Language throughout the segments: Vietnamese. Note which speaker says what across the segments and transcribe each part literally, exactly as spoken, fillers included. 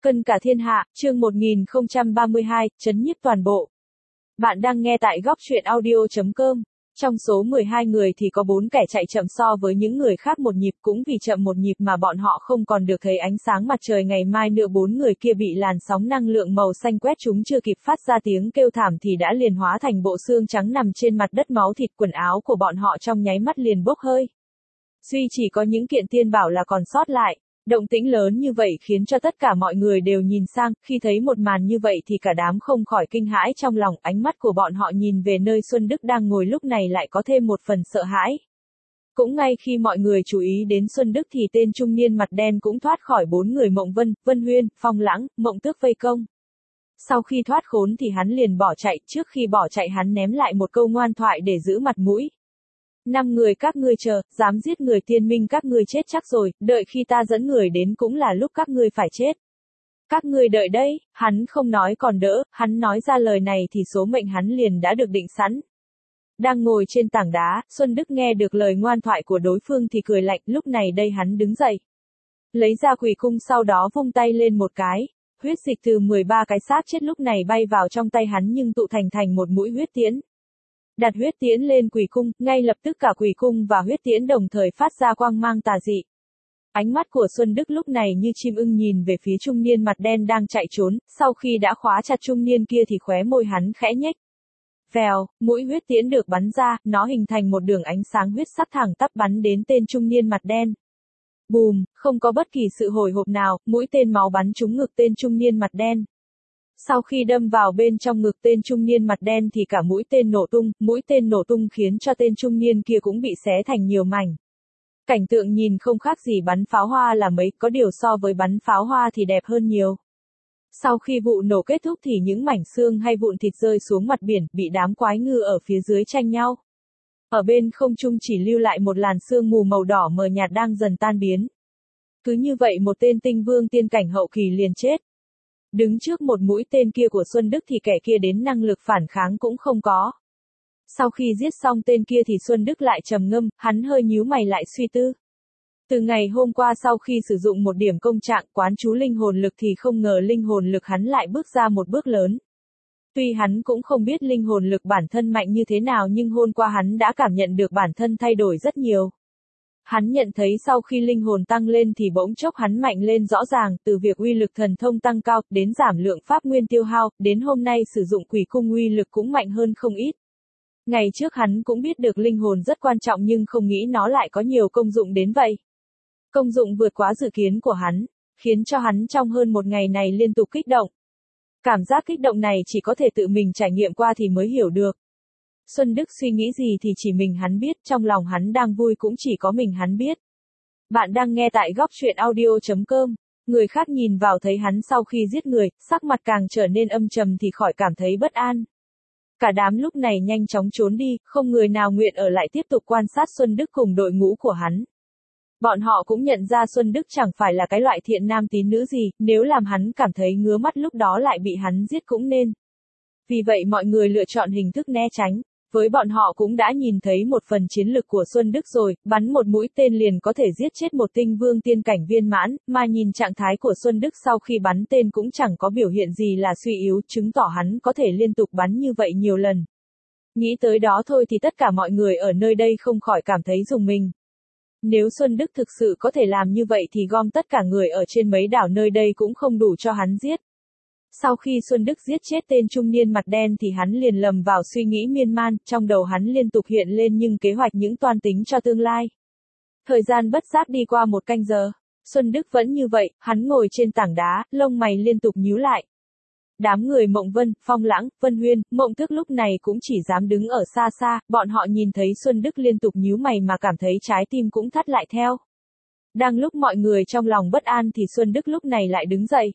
Speaker 1: Cân cả thiên hạ, chương một nghìn không trăm ba mươi hai, chấn nhiếp toàn bộ. Bạn đang nghe tại góc truyện audio chấm com. Trong số mười hai người thì có bốn kẻ chạy chậm so với những người khác một nhịp, cũng vì chậm một nhịp mà bọn họ không còn được thấy ánh sáng mặt trời ngày mai nữa. Bốn người kia bị làn sóng năng lượng màu xanh quét, chúng chưa kịp phát ra tiếng kêu thảm thì đã liền hóa thành bộ xương trắng nằm trên mặt đất, máu thịt quần áo của bọn họ trong nháy mắt liền bốc hơi. Duy chỉ có những kiện tiên bảo là còn sót lại. Động tĩnh lớn như vậy khiến cho tất cả mọi người đều nhìn sang, khi thấy một màn như vậy thì cả đám không khỏi kinh hãi trong lòng, ánh mắt của bọn họ nhìn về nơi Xuân Đức đang ngồi lúc này lại có thêm một phần sợ hãi. Cũng ngay khi mọi người chú ý đến Xuân Đức thì tên trung niên mặt đen cũng thoát khỏi bốn người Mộng Vân, Vân Huyên, Phong Lãng, Mộng Tước vây công. Sau khi thoát khốn thì hắn liền bỏ chạy, trước khi bỏ chạy hắn ném lại một câu ngoan thoại để giữ mặt mũi. Năm người các ngươi chờ, dám giết người tiên minh các ngươi chết chắc rồi, đợi khi ta dẫn người đến cũng là lúc các ngươi phải chết. Các ngươi đợi đấy, hắn không nói còn đỡ, hắn nói ra lời này thì số mệnh hắn liền đã được định sẵn. Đang ngồi trên tảng đá, Xuân Đức nghe được lời ngoan thoại của đối phương thì cười lạnh, lúc này đây hắn đứng dậy. Lấy ra quỷ cung sau đó vung tay lên một cái, huyết dịch từ mười ba cái xác chết lúc này bay vào trong tay hắn nhưng tụ thành thành một mũi huyết tiễn. Đặt huyết tiễn lên quỷ cung, ngay lập tức cả quỷ cung và huyết tiễn đồng thời phát ra quang mang tà dị. Ánh mắt của Xuân Đức lúc này như chim ưng nhìn về phía trung niên mặt đen đang chạy trốn, sau khi đã khóa chặt trung niên kia thì khóe môi hắn khẽ nhếch. Vèo, mũi huyết tiễn được bắn ra, nó hình thành một đường ánh sáng huyết sắc thẳng tắp bắn đến tên trung niên mặt đen. Bùm, không có bất kỳ sự hồi hộp nào, mũi tên máu bắn trúng ngực tên trung niên mặt đen. Sau khi đâm vào bên trong ngực tên trung niên mặt đen thì cả mũi tên nổ tung, mũi tên nổ tung khiến cho tên trung niên kia cũng bị xé thành nhiều mảnh. Cảnh tượng nhìn không khác gì bắn pháo hoa là mấy, có điều so với bắn pháo hoa thì đẹp hơn nhiều. Sau khi vụ nổ kết thúc thì những mảnh xương hay vụn thịt rơi xuống mặt biển, bị đám quái ngư ở phía dưới tranh nhau. Ở bên không trung chỉ lưu lại một làn sương mù màu đỏ mờ nhạt đang dần tan biến. Cứ như vậy một tên tinh vương tiên cảnh hậu kỳ liền chết. Đứng trước một mũi tên kia của Xuân Đức thì kẻ kia đến năng lực phản kháng cũng không có. Sau khi giết xong tên kia thì Xuân Đức lại trầm ngâm, hắn hơi nhíu mày lại suy tư. Từ ngày hôm qua sau khi sử dụng một điểm công trạng quán chú linh hồn lực thì không ngờ linh hồn lực hắn lại bước ra một bước lớn. Tuy hắn cũng không biết linh hồn lực bản thân mạnh như thế nào nhưng hôm qua hắn đã cảm nhận được bản thân thay đổi rất nhiều. Hắn nhận thấy sau khi linh hồn tăng lên thì bỗng chốc hắn mạnh lên rõ ràng, từ việc uy lực thần thông tăng cao, đến giảm lượng pháp nguyên tiêu hao, đến hôm nay sử dụng quỷ cung uy lực cũng mạnh hơn không ít. Ngày trước hắn cũng biết được linh hồn rất quan trọng nhưng không nghĩ nó lại có nhiều công dụng đến vậy. Công dụng vượt quá dự kiến của hắn, khiến cho hắn trong hơn một ngày này liên tục kích động. Cảm giác kích động này chỉ có thể tự mình trải nghiệm qua thì mới hiểu được. Xuân Đức suy nghĩ gì thì chỉ mình hắn biết, trong lòng hắn đang vui cũng chỉ có mình hắn biết. Bạn đang nghe tại góc truyện audio chấm com. Người khác nhìn vào thấy hắn sau khi giết người, sắc mặt càng trở nên âm trầm thì khỏi cảm thấy bất an. Cả đám lúc này nhanh chóng trốn đi, không người nào nguyện ở lại tiếp tục quan sát Xuân Đức cùng đội ngũ của hắn. Bọn họ cũng nhận ra Xuân Đức chẳng phải là cái loại thiện nam tín nữ gì, nếu làm hắn cảm thấy ngứa mắt lúc đó lại bị hắn giết cũng nên. Vì vậy mọi người lựa chọn hình thức né tránh. Với bọn họ cũng đã nhìn thấy một phần chiến lực của Xuân Đức rồi, bắn một mũi tên liền có thể giết chết một tinh vương tiên cảnh viên mãn, mà nhìn trạng thái của Xuân Đức sau khi bắn tên cũng chẳng có biểu hiện gì là suy yếu, chứng tỏ hắn có thể liên tục bắn như vậy nhiều lần. Nghĩ tới đó thôi thì tất cả mọi người ở nơi đây không khỏi cảm thấy rùng mình. Nếu Xuân Đức thực sự có thể làm như vậy thì gom tất cả người ở trên mấy đảo nơi đây cũng không đủ cho hắn giết. Sau khi Xuân Đức giết chết tên trung niên mặt đen thì hắn liền lầm vào suy nghĩ miên man, trong đầu hắn liên tục hiện lên những kế hoạch những toan tính cho tương lai. Thời gian bất giác đi qua một canh giờ, Xuân Đức vẫn như vậy, hắn ngồi trên tảng đá, lông mày liên tục nhíu lại. Đám người Mộng Vân, Phong Lãng, Vân Huyên, Mộng Tước lúc này cũng chỉ dám đứng ở xa xa, bọn họ nhìn thấy Xuân Đức liên tục nhíu mày mà cảm thấy trái tim cũng thắt lại theo. Đang lúc mọi người trong lòng bất an thì Xuân Đức lúc này lại đứng dậy.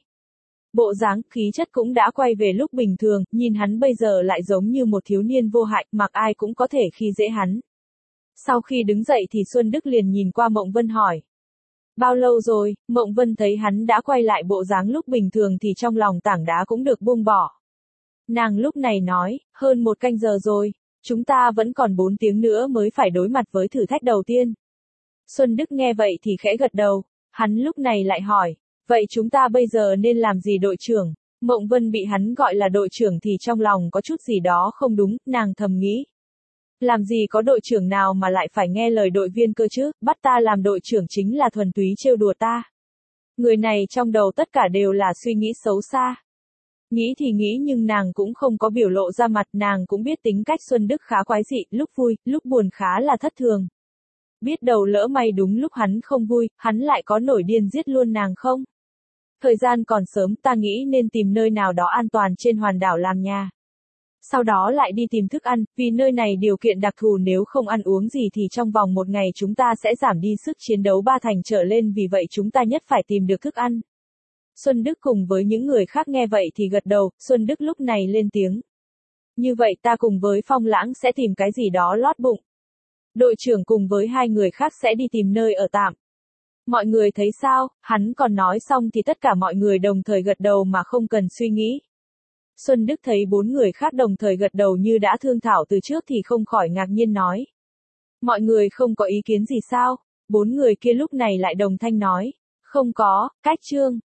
Speaker 1: Bộ dáng, khí chất cũng đã quay về lúc bình thường, nhìn hắn bây giờ lại giống như một thiếu niên vô hại, mặc ai cũng có thể khi dễ hắn. Sau khi đứng dậy thì Xuân Đức liền nhìn qua Mộng Vân hỏi. Bao lâu rồi? Mộng Vân thấy hắn đã quay lại bộ dáng lúc bình thường thì trong lòng tảng đá cũng được buông bỏ. Nàng lúc này nói, hơn một canh giờ rồi, chúng ta vẫn còn bốn tiếng nữa mới phải đối mặt với thử thách đầu tiên. Xuân Đức nghe vậy thì khẽ gật đầu, hắn lúc này lại hỏi. Vậy chúng ta bây giờ nên làm gì đội trưởng? Mộng Vân bị hắn gọi là đội trưởng thì trong lòng có chút gì đó không đúng, nàng thầm nghĩ. Làm gì có đội trưởng nào mà lại phải nghe lời đội viên cơ chứ, bắt ta làm đội trưởng chính là thuần túy trêu đùa ta. Người này trong đầu tất cả đều là suy nghĩ xấu xa. Nghĩ thì nghĩ nhưng nàng cũng không có biểu lộ ra mặt, nàng cũng biết tính cách Xuân Đức khá quái dị, lúc vui, lúc buồn khá là thất thường. Biết đầu lỡ may đúng lúc hắn không vui, hắn lại có nổi điên giết luôn nàng không? Thời gian còn sớm, ta nghĩ nên tìm nơi nào đó an toàn trên hòn đảo làm nhà. Sau đó lại đi tìm thức ăn, vì nơi này điều kiện đặc thù, nếu không ăn uống gì thì trong vòng một ngày chúng ta sẽ giảm đi sức chiến đấu ba thành trở lên, vì vậy chúng ta nhất phải tìm được thức ăn. Xuân Đức cùng với những người khác nghe vậy thì gật đầu, Xuân Đức lúc này lên tiếng. Như vậy ta cùng với Phong Lãng sẽ tìm cái gì đó lót bụng. Đội trưởng cùng với hai người khác sẽ đi tìm nơi ở tạm. Mọi người thấy sao? Hắn còn nói xong thì tất cả mọi người đồng thời gật đầu mà không cần suy nghĩ. Xuân Đức thấy bốn người khác đồng thời gật đầu như đã thương thảo từ trước thì không khỏi ngạc nhiên nói. Mọi người không có ý kiến gì sao? Bốn người kia lúc này lại đồng thanh nói. Không có, Cách Trương.